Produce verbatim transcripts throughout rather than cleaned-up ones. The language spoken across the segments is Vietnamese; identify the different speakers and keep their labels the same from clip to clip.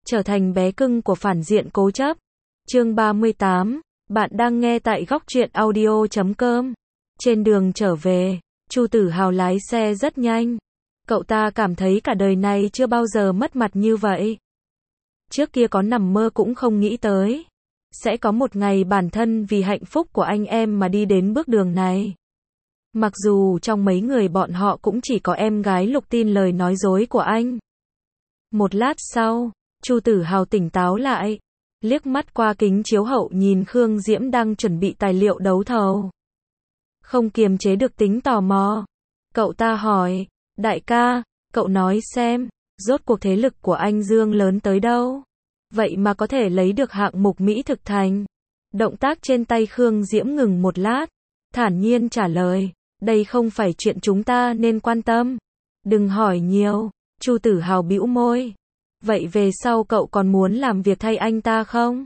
Speaker 1: trở thành bé cưng của phản diện cố chấp. Chương ba mươi tám, bạn đang nghe tại góc truyện audio chấm com. Trên đường trở về, Chu Tử Hào lái xe rất nhanh. Cậu ta cảm thấy cả đời này chưa bao giờ mất mặt như vậy. Trước kia có nằm mơ cũng không nghĩ tới. Sẽ có một ngày bản thân vì hạnh phúc của anh em mà đi đến bước đường này. Mặc dù trong mấy người bọn họ cũng chỉ có em gái Lục tin lời nói dối của anh. Một lát sau, Chu Tử Hào tỉnh táo lại, liếc mắt qua kính chiếu hậu nhìn Khương Diễm đang chuẩn bị tài liệu đấu thầu. Không kiềm chế được tính tò mò. Cậu ta hỏi, đại ca, cậu nói xem, rốt cuộc thế lực của anh Dương lớn tới đâu? Vậy mà có thể lấy được hạng mục Mỹ thực thành. Động tác trên tay Khương Diễm ngừng một lát, thản nhiên trả lời, đây không phải chuyện chúng ta nên quan tâm. Đừng hỏi nhiều. Chu Tử Hào bĩu môi. Vậy về sau cậu còn muốn làm việc thay anh ta không?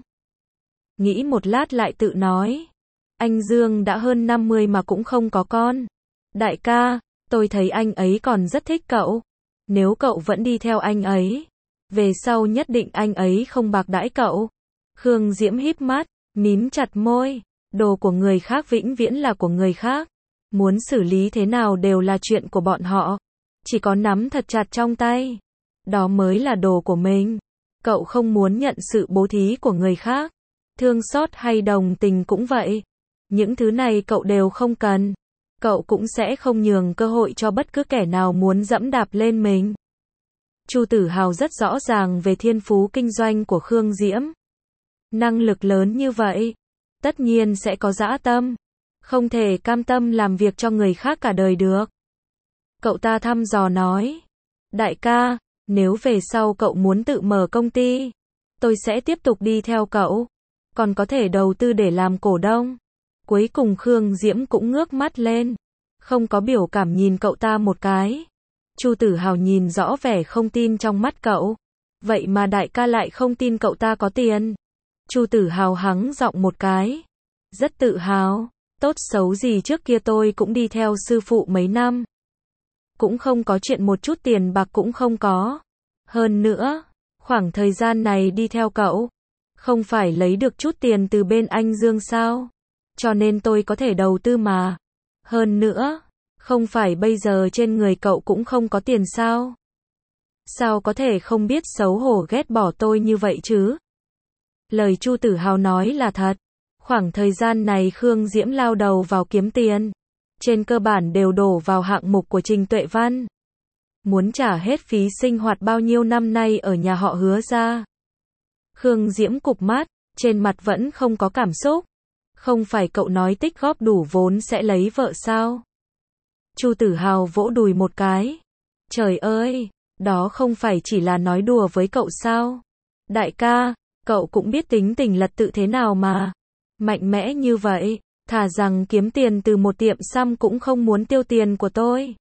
Speaker 1: Nghĩ một lát lại tự nói. Anh Dương đã hơn năm mươi mà cũng không có con. Đại ca, tôi thấy anh ấy còn rất thích cậu. Nếu cậu vẫn đi theo anh ấy, về sau nhất định anh ấy không bạc đãi cậu. Khương Diễm híp mắt, mím chặt môi. Đồ của người khác vĩnh viễn là của người khác. Muốn xử lý thế nào đều là chuyện của bọn họ. Chỉ có nắm thật chặt trong tay. Đó mới là đồ của mình. Cậu không muốn nhận sự bố thí của người khác. Thương xót hay đồng tình cũng vậy. Những thứ này cậu đều không cần. Cậu cũng sẽ không nhường cơ hội cho bất cứ kẻ nào muốn dẫm đạp lên mình. Chu Tử Hào rất rõ ràng về thiên phú kinh doanh của Khương Diễm. Năng lực lớn như vậy, tất nhiên sẽ có dã tâm. Không thể cam tâm làm việc cho người khác cả đời được. Cậu ta thăm dò nói, đại ca, nếu về sau cậu muốn tự mở công ty, tôi sẽ tiếp tục đi theo cậu. Còn có thể đầu tư để làm cổ đông. Cuối cùng Khương Diễm cũng ngước mắt lên, không có biểu cảm nhìn cậu ta một cái. Chu Tử Hào nhìn rõ vẻ không tin trong mắt cậu. Vậy mà đại ca lại không tin cậu ta có tiền. Chu Tử Hào hắng giọng một cái. Rất tự hào, tốt xấu gì trước kia tôi cũng đi theo sư phụ mấy năm. Cũng không có chuyện một chút tiền bạc cũng không có. Hơn nữa, khoảng thời gian này đi theo cậu, không phải lấy được chút tiền từ bên anh Dương sao? Cho nên tôi có thể đầu tư mà. Hơn nữa, không phải bây giờ trên người cậu cũng không có tiền sao? Sao có thể không biết xấu hổ ghét bỏ tôi như vậy chứ? Lời Chu Tử Hào nói là thật. Khoảng thời gian này Khương Diễm lao đầu vào kiếm tiền. Trên cơ bản đều đổ vào hạng mục của Trình Tuệ Văn. Muốn trả hết phí sinh hoạt bao nhiêu năm nay ở nhà họ Hứa ra. Khương Diễm cụp mắt, trên mặt vẫn không có cảm xúc. Không phải cậu nói tích góp đủ vốn sẽ lấy vợ sao? Chu Tử Hào vỗ đùi một cái. Trời ơi, đó không phải chỉ là nói đùa với cậu sao? Đại ca, cậu cũng biết tính tình lật tự thế nào mà. Mạnh mẽ như vậy, thà rằng kiếm tiền từ một tiệm xăm cũng không muốn tiêu tiền của tôi.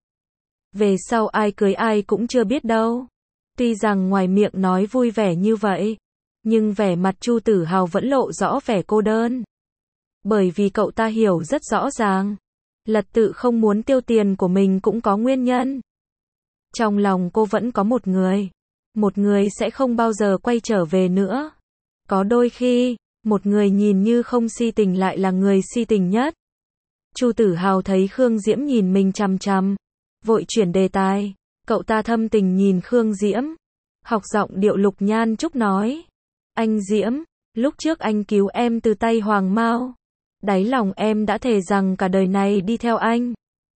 Speaker 1: Về sau ai cưới ai cũng chưa biết đâu. Tuy rằng ngoài miệng nói vui vẻ như vậy, nhưng vẻ mặt Chu Tử Hào vẫn lộ rõ vẻ cô đơn. Bởi vì cậu ta hiểu rất rõ ràng, lật tự không muốn tiêu tiền của mình cũng có nguyên nhân. Trong lòng cô vẫn có một người. Một người sẽ không bao giờ quay trở về nữa. Có đôi khi, một người nhìn như không si tình lại là người si tình nhất. Chu Tử Hào thấy Khương Diễm nhìn mình chằm chằm, vội chuyển đề tài. Cậu ta thâm tình nhìn Khương Diễm, học giọng điệu Lục Nhan Trúc nói. Anh Diễm, lúc trước anh cứu em từ tay Hoàng Mao. Đáy lòng em đã thề rằng cả đời này đi theo anh.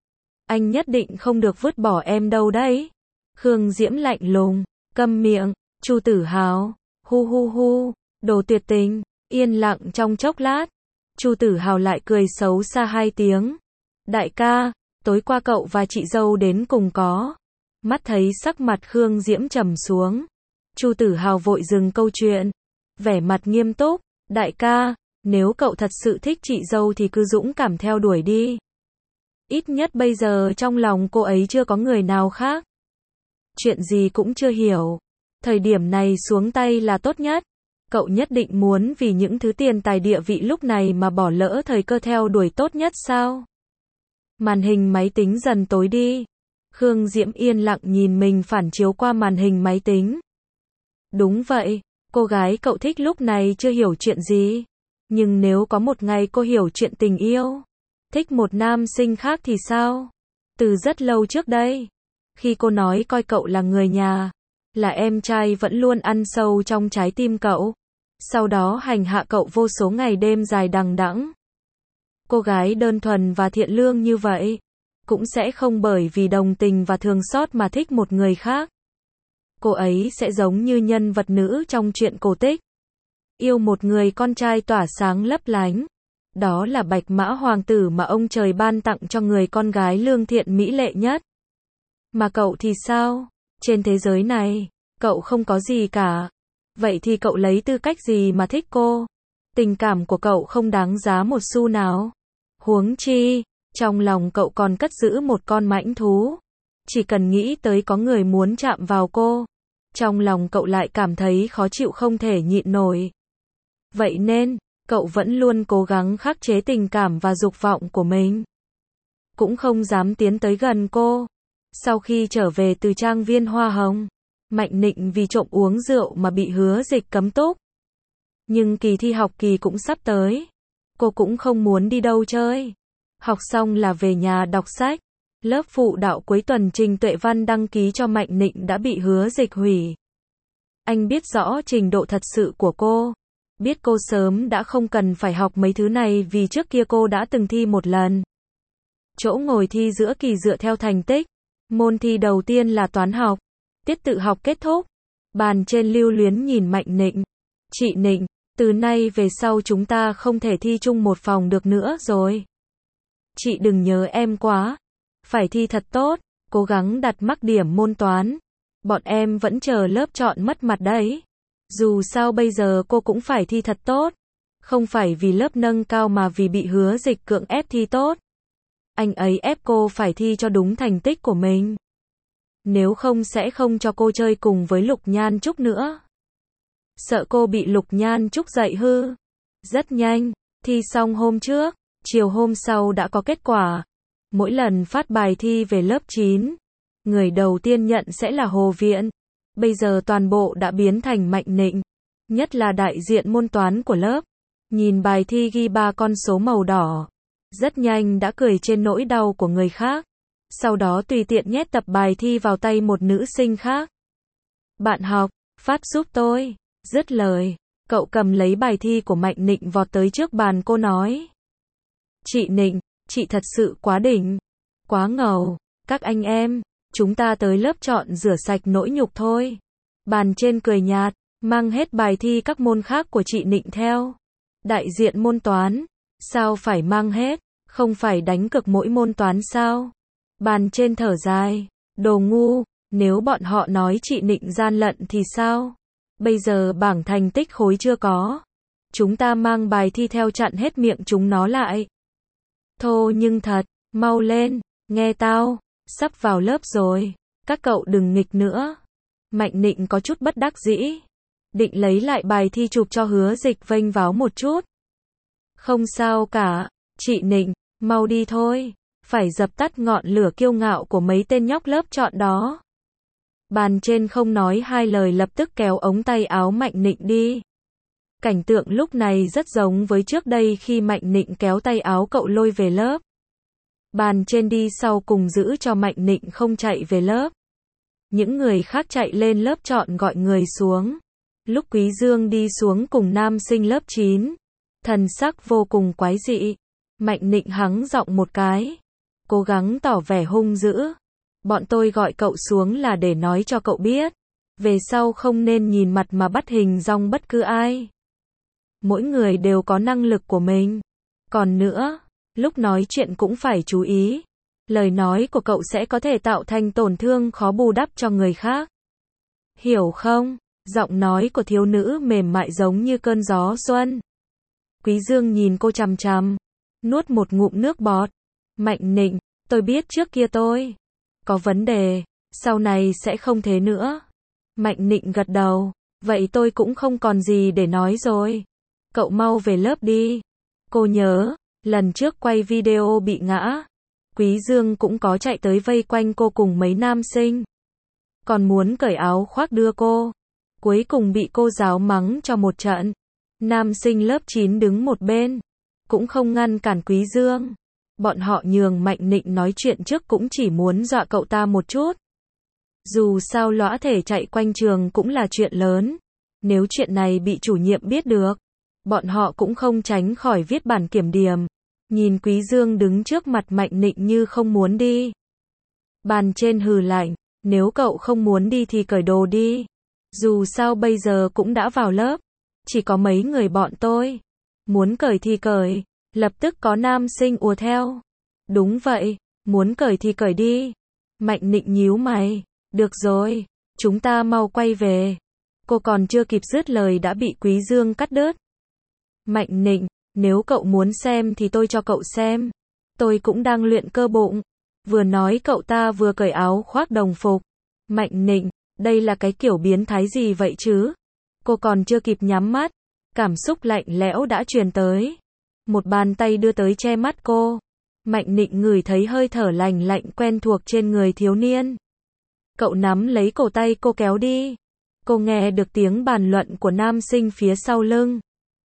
Speaker 1: Anh nhất định không được vứt bỏ em đâu đấy. Khương Diễm lạnh lùng, câm miệng. Chu Tử Hào, hu hu hu, đồ tuyệt tình. Yên lặng trong chốc lát, Chu Tử Hào lại cười xấu xa hai tiếng. Đại ca, tối qua cậu và chị dâu đến cùng có. Mắt thấy sắc mặt Khương Diễm trầm xuống, Chu Tử Hào vội dừng câu chuyện, vẻ mặt nghiêm túc. Đại ca, nếu cậu thật sự thích chị dâu thì cứ dũng cảm theo đuổi đi. Ít nhất bây giờ trong lòng cô ấy chưa có người nào khác. Chuyện gì cũng chưa hiểu. Thời điểm này xuống tay là tốt nhất. Cậu nhất định muốn vì những thứ tiền tài địa vị lúc này mà bỏ lỡ thời cơ theo đuổi tốt nhất sao? Màn hình máy tính dần tối đi. Khương Diễm yên lặng nhìn mình phản chiếu qua màn hình máy tính. Đúng vậy, Cô gái cậu thích lúc này chưa hiểu chuyện gì. Nhưng nếu có một ngày cô hiểu chuyện tình yêu, thích một nam sinh khác thì sao? Từ rất lâu trước đây, khi cô nói coi cậu là người nhà, là em trai vẫn luôn ăn sâu trong trái tim cậu. Sau đó hành hạ cậu vô số ngày đêm dài đằng đẵng. Cô gái đơn thuần và thiện lương như vậy, cũng sẽ không bởi vì đồng tình và thương xót mà thích một người khác. Cô ấy sẽ giống như nhân vật nữ trong truyện cổ tích. Yêu một người con trai tỏa sáng lấp lánh. Đó là bạch mã hoàng tử mà ông trời ban tặng cho người con gái lương thiện mỹ lệ nhất. Mà cậu thì sao? Trên thế giới này, cậu không có gì cả. Vậy thì cậu lấy tư cách gì mà thích cô? Tình cảm của cậu không đáng giá một xu nào. Huống chi, trong lòng cậu còn cất giữ một con mãnh thú. Chỉ cần nghĩ tới có người muốn chạm vào cô, trong lòng cậu lại cảm thấy khó chịu không thể nhịn nổi. Vậy nên, cậu vẫn luôn cố gắng khắc chế tình cảm và dục vọng của mình. Cũng không dám tiến tới gần cô. Sau khi trở về từ trang viên Hoa Hồng, Mạnh Nịnh vì trộm uống rượu mà bị Hứa Dịch cấm túc. Nhưng kỳ thi học kỳ cũng sắp tới. Cô cũng không muốn đi đâu chơi. Học xong là về nhà đọc sách. Lớp phụ đạo cuối tuần Trình Tuệ Văn đăng ký cho Mạnh Nịnh đã bị Hứa Dịch hủy. Anh biết rõ trình độ thật sự của cô. Biết cô sớm đã không cần phải học mấy thứ này vì trước kia cô đã từng thi một lần. Chỗ ngồi thi giữa kỳ dựa theo thành tích. Môn thi đầu tiên là toán học. Tiết tự học kết thúc. Bàn trên lưu luyến nhìn Mạnh Nịnh. Chị Nịnh, từ nay về sau chúng ta không thể thi chung một phòng được nữa rồi. Chị đừng nhớ em quá. Phải thi thật tốt, cố gắng đạt mắc điểm môn toán. Bọn em vẫn chờ lớp chọn mất mặt đấy. Dù sao bây giờ cô cũng phải thi thật tốt. Không phải vì lớp nâng cao mà vì bị Hứa Dịch cưỡng ép thi tốt. Anh ấy ép cô phải thi cho đúng thành tích của mình. Nếu không sẽ không cho cô chơi cùng với Lục Nhan Trúc nữa. Sợ cô bị Lục Nhan Trúc dạy hư. Rất nhanh, thi xong hôm trước, chiều hôm sau đã có kết quả. Mỗi lần phát bài thi về lớp chín, người đầu tiên nhận sẽ là Hồ Viện. Bây giờ toàn bộ đã biến thành Mạnh Nịnh. Nhất là đại diện môn toán của lớp. Nhìn bài thi ghi ba con số màu đỏ. Rất nhanh đã cười trên nỗi đau của người khác. Sau đó tùy tiện nhét tập bài thi vào tay một nữ sinh khác. Bạn học, phát giúp tôi. Dứt lời, cậu cầm lấy bài thi của Mạnh Nịnh vọt tới trước bàn cô nói. Chị Nịnh, chị thật sự quá đỉnh. Quá ngầu. Các anh em, chúng ta tới lớp chọn rửa sạch nỗi nhục thôi. Bàn trên cười nhạt, mang hết bài thi các môn khác của chị Nịnh theo. Đại diện môn toán. Sao phải mang hết? Không phải đánh cực mỗi môn toán sao? Bàn trên thở dài. Đồ ngu, nếu bọn họ nói chị Nịnh gian lận thì sao? Bây giờ bảng thành tích khối chưa có. Chúng ta mang bài thi theo chặn hết miệng chúng nó lại. Thô nhưng thật, mau lên, nghe tao, sắp vào lớp rồi. Các cậu đừng nghịch nữa. Mạnh Nịnh có chút bất đắc dĩ. Định lấy lại bài thi chụp cho Hứa Dịch vênh váo một chút. Không sao cả, chị Nịnh, mau đi thôi. Phải dập tắt ngọn lửa kiêu ngạo của mấy tên nhóc lớp chọn đó. Bàn trên không nói hai lời lập tức kéo ống tay áo Mạnh Nịnh đi. Cảnh tượng lúc này rất giống với trước đây khi Mạnh Nịnh kéo tay áo cậu lôi về lớp. Bàn trên đi sau cùng giữ cho Mạnh Nịnh không chạy về lớp. Những người khác chạy lên lớp chọn gọi người xuống. Lúc Quý Dương đi xuống cùng nam sinh lớp chín. Thần sắc vô cùng quái dị. Mạnh Nịnh hắng giọng một cái. Cố gắng tỏ vẻ hung dữ. Bọn tôi gọi cậu xuống là để nói cho cậu biết. Về sau không nên nhìn mặt mà bắt hình dong bất cứ ai. Mỗi người đều có năng lực của mình. Còn nữa, lúc nói chuyện cũng phải chú ý. Lời nói của cậu sẽ có thể tạo thành tổn thương khó bù đắp cho người khác. Hiểu không? Giọng nói của thiếu nữ mềm mại giống như cơn gió xuân. Quý Dương nhìn cô chằm chằm, nuốt một ngụm nước bọt. Mạnh Nịnh, tôi biết trước kia tôi có vấn đề, sau này sẽ không thế nữa. Mạnh Nịnh gật đầu, vậy tôi cũng không còn gì để nói rồi. Cậu mau về lớp đi. Cô nhớ, lần trước quay video bị ngã, Quý Dương cũng có chạy tới vây quanh cô cùng mấy nam sinh. Còn muốn cởi áo khoác đưa cô. cuối cùng bị cô giáo mắng cho một trận. Nam sinh lớp chín đứng một bên, cũng không ngăn cản Quý Dương. Bọn họ nhường Mạnh Nịnh nói chuyện trước cũng chỉ muốn dọa cậu ta một chút. Dù sao lõa thể chạy quanh trường cũng là chuyện lớn. Nếu chuyện này bị chủ nhiệm biết được, bọn họ cũng không tránh khỏi viết bản kiểm điểm. Nhìn Quý Dương đứng trước mặt Mạnh Nịnh như không muốn đi. Bàn trên hừ lạnh, nếu cậu không muốn đi thì cởi đồ đi. Dù sao bây giờ cũng đã vào lớp, chỉ có mấy người bọn tôi. Muốn cởi thì cởi, lập tức có nam sinh ùa theo. Đúng vậy, muốn cởi thì cởi đi. Mạnh Nịnh nhíu mày, được rồi, chúng ta mau quay về. Cô còn chưa kịp dứt lời đã bị Quý Dương cắt đứt. Mạnh Nịnh, nếu cậu muốn xem thì tôi cho cậu xem. Tôi cũng đang luyện cơ bụng. Vừa nói cậu ta vừa cởi áo khoác đồng phục. Mạnh Nịnh, đây là cái kiểu biến thái gì vậy chứ? Cô còn chưa kịp nhắm mắt, cảm xúc lạnh lẽo đã truyền tới. Một bàn tay đưa tới che mắt cô. Mạnh Nịnh ngửi thấy hơi thở lành lạnh quen thuộc trên người thiếu niên. Cậu nắm lấy cổ tay cô kéo đi. Cô nghe được tiếng bàn luận của nam sinh phía sau lưng.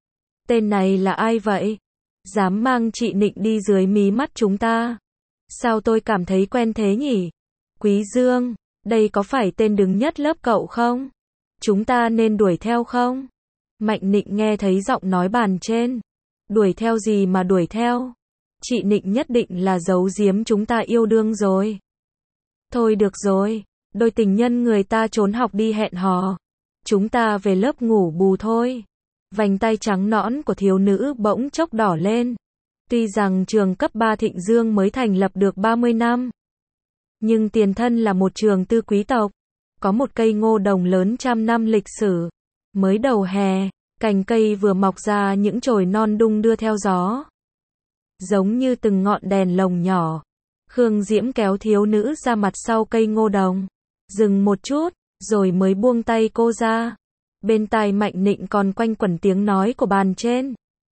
Speaker 1: Tên này là ai vậy? Dám mang chị Nịnh đi dưới mí mắt chúng ta. Sao tôi cảm thấy quen thế nhỉ? Quý Dương, đây có phải tên đứng nhất lớp cậu không? Chúng ta nên đuổi theo không? Mạnh Nịnh nghe thấy giọng nói bàn trên. Đuổi theo gì mà đuổi theo? Chị Nịnh nhất định là giấu giếm chúng ta yêu đương rồi. Thôi được rồi, đôi tình nhân người ta trốn học đi hẹn hò. Chúng ta về lớp ngủ bù thôi. Vành tay trắng nõn của thiếu nữ bỗng chốc đỏ lên. Tuy rằng trường cấp ba Thịnh Dương mới thành lập được ba mươi năm, nhưng tiền thân là một trường tư quý tộc, có một cây ngô đồng lớn trăm năm lịch sử. Mới đầu hè, cành cây vừa mọc ra những chồi non đung đưa theo gió. Giống như từng ngọn đèn lồng nhỏ. Khương Diễm kéo thiếu nữ ra mặt sau cây ngô đồng. Dừng một chút, rồi mới buông tay cô ra. Bên tai Mạnh Nịnh còn quanh quẩn tiếng nói của bàn trên.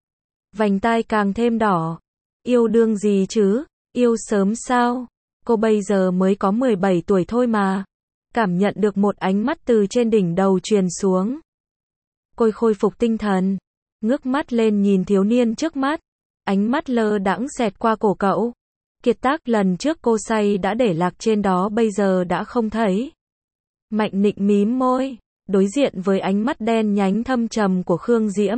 Speaker 1: Vành tai càng thêm đỏ. Yêu đương gì chứ? Yêu sớm sao? Cô bây giờ mới có mười bảy tuổi thôi mà. Cảm nhận được một ánh mắt từ trên đỉnh đầu truyền xuống. Cô khôi phục tinh thần. Ngước mắt lên nhìn thiếu niên trước mắt. Ánh mắt lơ đãng xẹt qua cổ cậu. Kiệt tác lần trước cô say đã để lạc trên đó bây giờ đã không thấy. Mạnh Nịnh mím môi, đối diện với ánh mắt đen nhánh thâm trầm của Khương Diễm.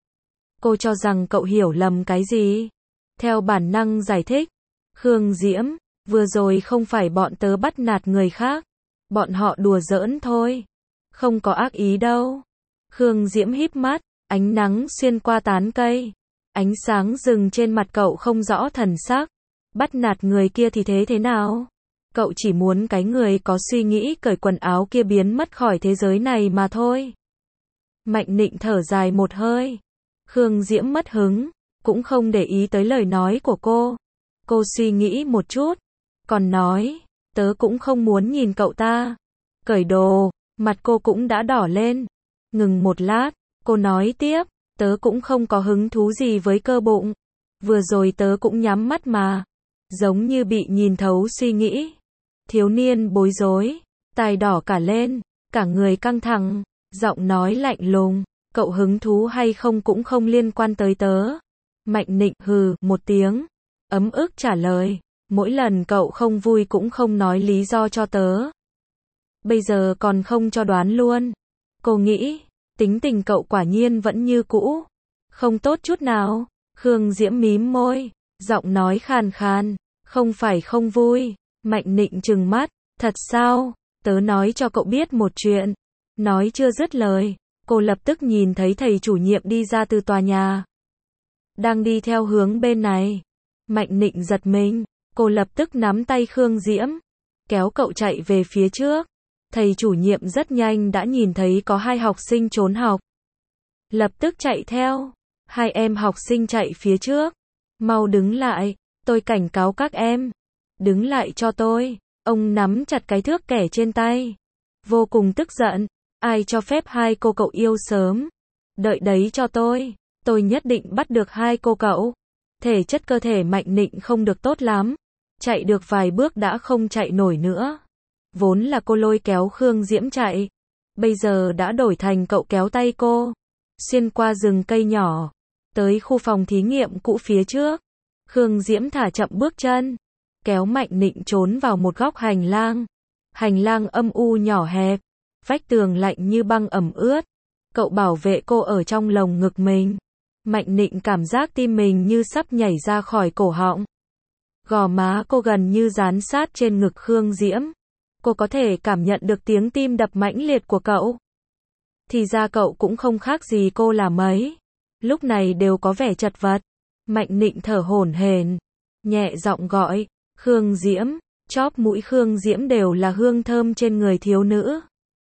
Speaker 1: Cô cho rằng cậu hiểu lầm cái gì? Theo bản năng giải thích. Khương Diễm, vừa rồi không phải bọn tớ bắt nạt người khác. Bọn họ đùa giỡn thôi. Không có ác ý đâu. Khương Diễm híp mắt, ánh nắng xuyên qua tán cây. Ánh sáng rừng trên mặt cậu không rõ thần sắc. Bắt nạt người kia thì thế thế nào? Cậu chỉ muốn cái người có suy nghĩ cởi quần áo kia biến mất khỏi thế giới này mà thôi. Mạnh Nịnh thở dài một hơi. Khương Diễm mất hứng, cũng không để ý tới lời nói của cô. Cô suy nghĩ một chút, còn nói, tớ cũng không muốn nhìn cậu ta. Cởi đồ, mặt cô cũng đã đỏ lên. Ngừng một lát, cô nói tiếp, tớ cũng không có hứng thú gì với cơ bụng. Vừa rồi tớ cũng nhắm mắt mà. Giống như bị nhìn thấu suy nghĩ. Thiếu niên bối rối, tai đỏ cả lên, cả người căng thẳng, giọng nói lạnh lùng, cậu hứng thú hay không cũng không liên quan tới tớ. Mạnh Nịnh hừ một tiếng, ấm ức trả lời, mỗi lần cậu không vui cũng không nói lý do cho tớ. Bây giờ còn không cho đoán luôn. Cô nghĩ, tính tình cậu quả nhiên vẫn như cũ, không tốt chút nào. Khương Diễm mím môi, giọng nói khàn khàn, không phải không vui. Mạnh Nịnh trừng mắt, thật sao? Tớ nói cho cậu biết một chuyện. Nói chưa dứt lời, cô lập tức nhìn thấy thầy chủ nhiệm đi ra từ tòa nhà. Đang đi theo hướng bên này. Mạnh Nịnh giật mình, cô lập tức nắm tay Khương Diễm, kéo cậu chạy về phía trước. Thầy chủ nhiệm rất nhanh đã nhìn thấy có hai học sinh trốn học. Lập tức chạy theo. Hai em học sinh chạy phía trước. Mau đứng lại, tôi cảnh cáo các em. Đứng lại cho tôi. Ông nắm chặt cái thước kẻ trên tay. Vô cùng tức giận. Ai cho phép hai cô cậu yêu sớm? Đợi đấy cho tôi. Tôi nhất định bắt được hai cô cậu. Thể chất cơ thể Mạnh Nịnh không được tốt lắm. Chạy được vài bước đã không chạy nổi nữa. Vốn là cô lôi kéo Khương Diễm chạy. bây giờ đã đổi thành cậu kéo tay cô, xuyên qua rừng cây nhỏ, tới khu phòng thí nghiệm cũ phía trước. Khương Diễm thả chậm bước chân, kéo Mạnh Nịnh trốn vào một góc hành lang. Hành lang âm u nhỏ hẹp, vách tường lạnh như băng ẩm ướt. Cậu bảo vệ cô ở trong lồng ngực mình. Mạnh Nịnh cảm giác tim mình như sắp nhảy ra khỏi cổ họng. Gò má cô gần như dán sát trên ngực Khương Diễm. Cô có thể cảm nhận được tiếng tim đập mãnh liệt của cậu. Thì ra cậu cũng không khác gì cô là mấy. Lúc này đều có vẻ chật vật. Mạnh Nịnh thở hổn hển, nhẹ giọng gọi, Khương Diễm. Chóp mũi Khương Diễm đều là hương thơm trên người thiếu nữ.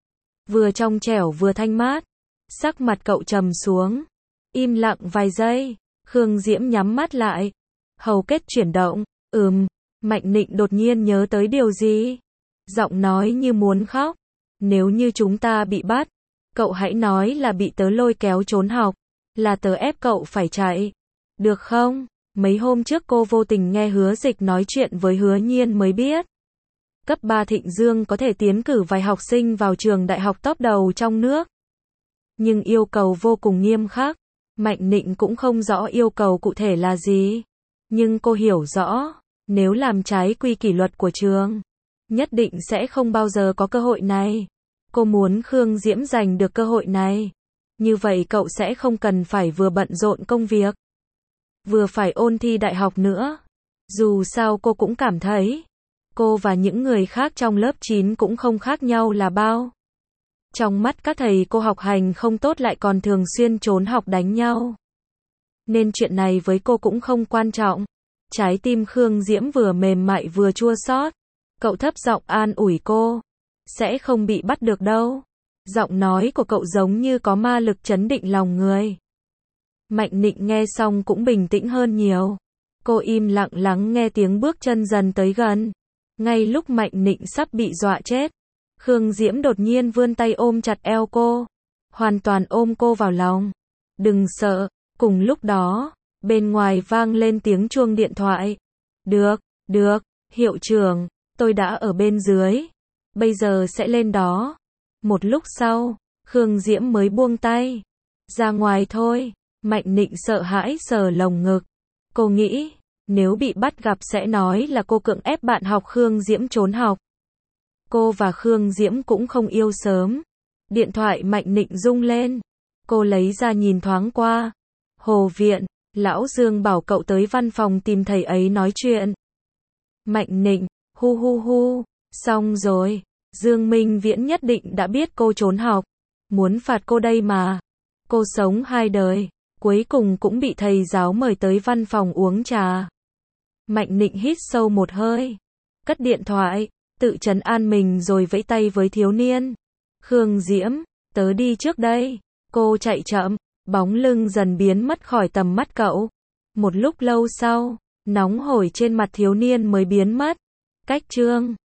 Speaker 1: Vừa trong trẻo vừa thanh mát. Sắc mặt cậu trầm xuống. Im lặng vài giây. Khương Diễm nhắm mắt lại. Hầu kết chuyển động. Ừm. Mạnh Nịnh đột nhiên nhớ tới điều gì. Giọng nói như muốn khóc. Nếu như chúng ta bị bắt, cậu hãy nói là bị tớ lôi kéo trốn học. Là tớ ép cậu phải chạy. Được không? Mấy hôm trước cô vô tình nghe Hứa Dịch nói chuyện với Hứa Nhiên mới biết. Cấp ba Thịnh Dương có thể tiến cử vài học sinh vào trường đại học top đầu trong nước. Nhưng yêu cầu vô cùng nghiêm khắc. Mạnh Nịnh cũng không rõ yêu cầu cụ thể là gì. Nhưng cô hiểu rõ, nếu làm trái quy kỷ luật của trường, nhất định sẽ không bao giờ có cơ hội này. Cô muốn Khương Diễm giành được cơ hội này. Như vậy cậu sẽ không cần phải vừa bận rộn công việc, vừa phải ôn thi đại học nữa. Dù sao cô cũng cảm thấy, cô và những người khác trong lớp chín cũng không khác nhau là bao. Trong mắt các thầy cô học hành không tốt lại còn thường xuyên trốn học đánh nhau. Nên chuyện này với cô cũng không quan trọng. Trái tim Khương Diễm vừa mềm mại vừa chua xót. Cậu thấp giọng an ủi cô. Sẽ không bị bắt được đâu. Giọng nói của cậu giống như có ma lực trấn định lòng người. Mạnh Nịnh nghe xong cũng bình tĩnh hơn nhiều. Cô im lặng lắng nghe tiếng bước chân dần tới gần. Ngay lúc Mạnh Nịnh sắp bị dọa chết, Khương Diễm đột nhiên vươn tay ôm chặt eo cô. Hoàn toàn ôm cô vào lòng. Đừng sợ. Cùng lúc đó, bên ngoài vang lên tiếng chuông điện thoại. Được, được, hiệu trưởng, tôi đã ở bên dưới. Bây giờ sẽ lên đó. Một lúc sau, Khương Diễm mới buông tay. Ra ngoài thôi. Mạnh Nịnh sợ hãi sờ lồng ngực. Cô nghĩ, nếu bị bắt gặp sẽ nói là cô cưỡng ép bạn học Khương Diễm trốn học. Cô và Khương Diễm cũng không yêu sớm. Điện thoại Mạnh Nịnh rung lên. Cô lấy ra nhìn thoáng qua. Hồ Viện, Lão Dương bảo cậu tới văn phòng tìm thầy ấy nói chuyện. Mạnh Nịnh, hu hu hu, xong rồi. Dương Minh Viễn nhất định đã biết cô trốn học. Muốn phạt cô đây mà. Cô sống hai đời, cuối cùng cũng bị thầy giáo mời tới văn phòng uống trà. Mạnh Nịnh hít sâu một hơi. Cất điện thoại, tự trấn an mình rồi vẫy tay với thiếu niên. Khương Diễm, tớ đi trước đây. Cô chạy chậm, bóng lưng dần biến mất khỏi tầm mắt cậu. Một lúc lâu sau, nóng hổi trên mặt thiếu niên mới biến mất. Cách chương